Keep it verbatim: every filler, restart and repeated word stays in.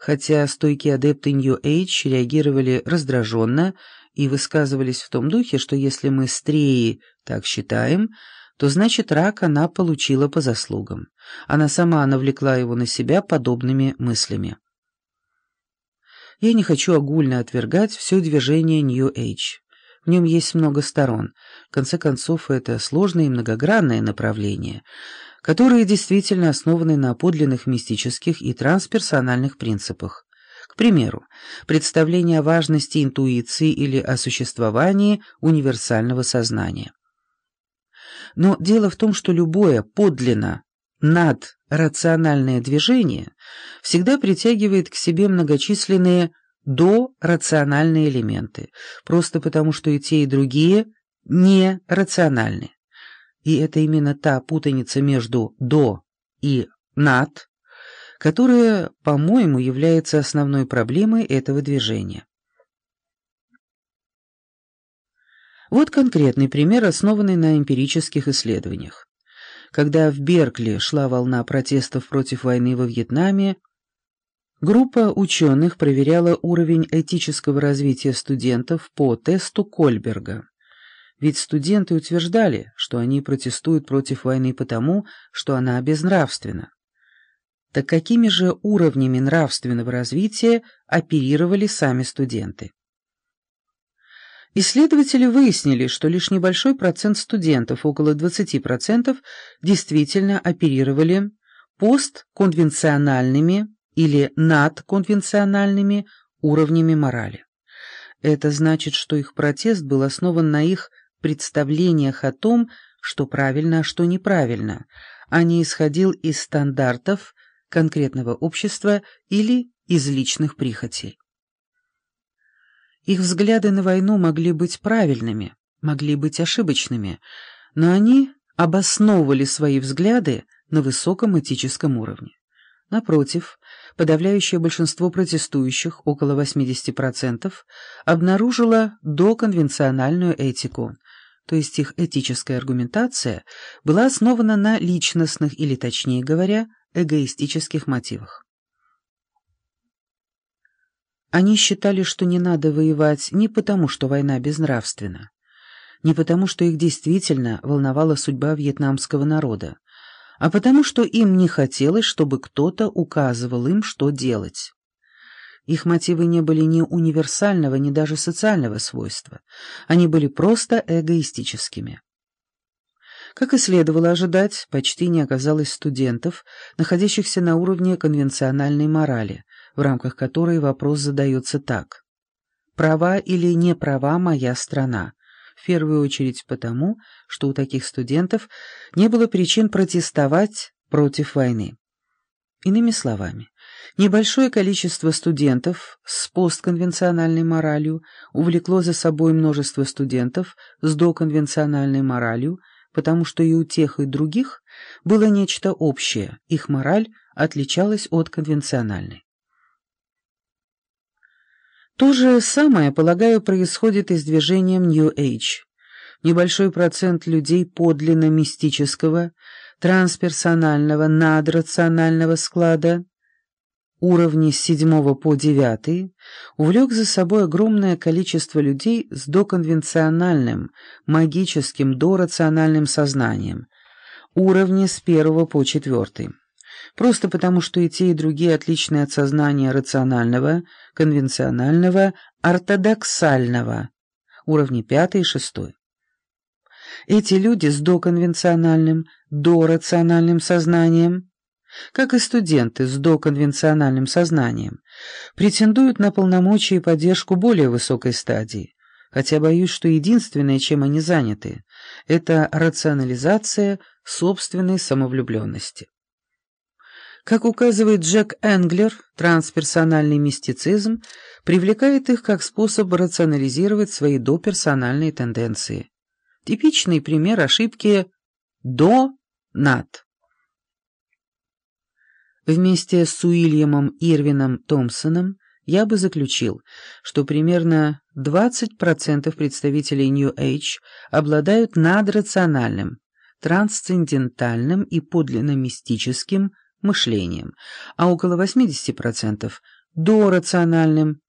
хотя стойкие адепты New Age реагировали раздраженно и высказывались в том духе, что если мы стреи так считаем, то значит рак она получила по заслугам. Она сама навлекла его на себя подобными мыслями. Я не хочу огульно отвергать все движение New Age. В нем есть много сторон. В конце концов, это сложное и многогранное направление, которые действительно основаны на подлинных мистических и трансперсональных принципах. К примеру, представление о важности интуиции или о существовании универсального сознания. Но дело в том, что любое подлинно надрациональное движение всегда притягивает к себе многочисленные дорациональные элементы, просто потому что и те, и другие нерациональны. И это именно та путаница между «до» и «над», которая, по-моему, является основной проблемой этого движения. Вот конкретный пример, основанный на эмпирических исследованиях. Когда в Беркли шла волна протестов против войны во Вьетнаме, группа ученых проверяла уровень этического развития студентов по тесту Кольберга. Ведь студенты утверждали, что они протестуют против войны потому, что она безнравственна. Так какими же уровнями нравственного развития оперировали сами студенты? Исследователи выяснили, что лишь небольшой процент студентов, около двадцати процентов, действительно оперировали постконвенциональными или надконвенциональными уровнями морали. Это значит, что их протест был основан на их представлениях о том, что правильно, а что неправильно, а не исходил из стандартов конкретного общества или из личных прихотей. Их взгляды на войну могли быть правильными, могли быть ошибочными, но они обосновывали свои взгляды на высоком этическом уровне. Напротив, подавляющее большинство протестующих, около восьмидесяти процентов, обнаружило доконвенциональную этику, то есть их этическая аргументация была основана на личностных или, точнее говоря, эгоистических мотивах. Они считали, что не надо воевать не потому, что война безнравственна, не потому, что их действительно волновала судьба вьетнамского народа, а потому, что им не хотелось, чтобы кто-то указывал им, что делать. Их мотивы не были ни универсального, ни даже социального свойства, они были просто эгоистическими. Как и следовало ожидать, почти не оказалось студентов, находящихся на уровне конвенциональной морали, в рамках которой вопрос задается так: «Права или не права моя страна?» В первую очередь потому, что у таких студентов не было причин протестовать против войны. Иными словами, небольшое количество студентов с постконвенциональной моралью увлекло за собой множество студентов с доконвенциональной моралью, потому что и у тех, и других было нечто общее, их мораль отличалась от конвенциональной. То же самое, полагаю, происходит и с движением New Age. Небольшой процент людей подлинно мистического, трансперсонального, надрационального склада, уровни с седьмого по девятый, увлек за собой огромное количество людей с доконвенциональным, магическим, дорациональным сознанием, уровни с первого по четвертый. Просто потому, что и те, и другие отличны от сознания рационального, конвенционального, ортодоксального, уровни пятый и шестой. Эти люди с доконвенциональным, дорациональным сознанием, как и студенты с доконвенциональным сознанием, претендуют на полномочия и поддержку более высокой стадии, хотя боюсь, что единственное, чем они заняты, это рационализация собственной самовлюбленности. Как указывает Джек Энглер, трансперсональный мистицизм привлекает их как способ рационализировать свои доперсональные тенденции. Типичный пример ошибки «до-над». Вместе с Уильямом Ирвином Томпсоном я бы заключил, что примерно двадцать процентов представителей New Age обладают надрациональным, трансцендентальным и подлинно мистическим мышлением, а около восьмидесяти процентов дорациональным,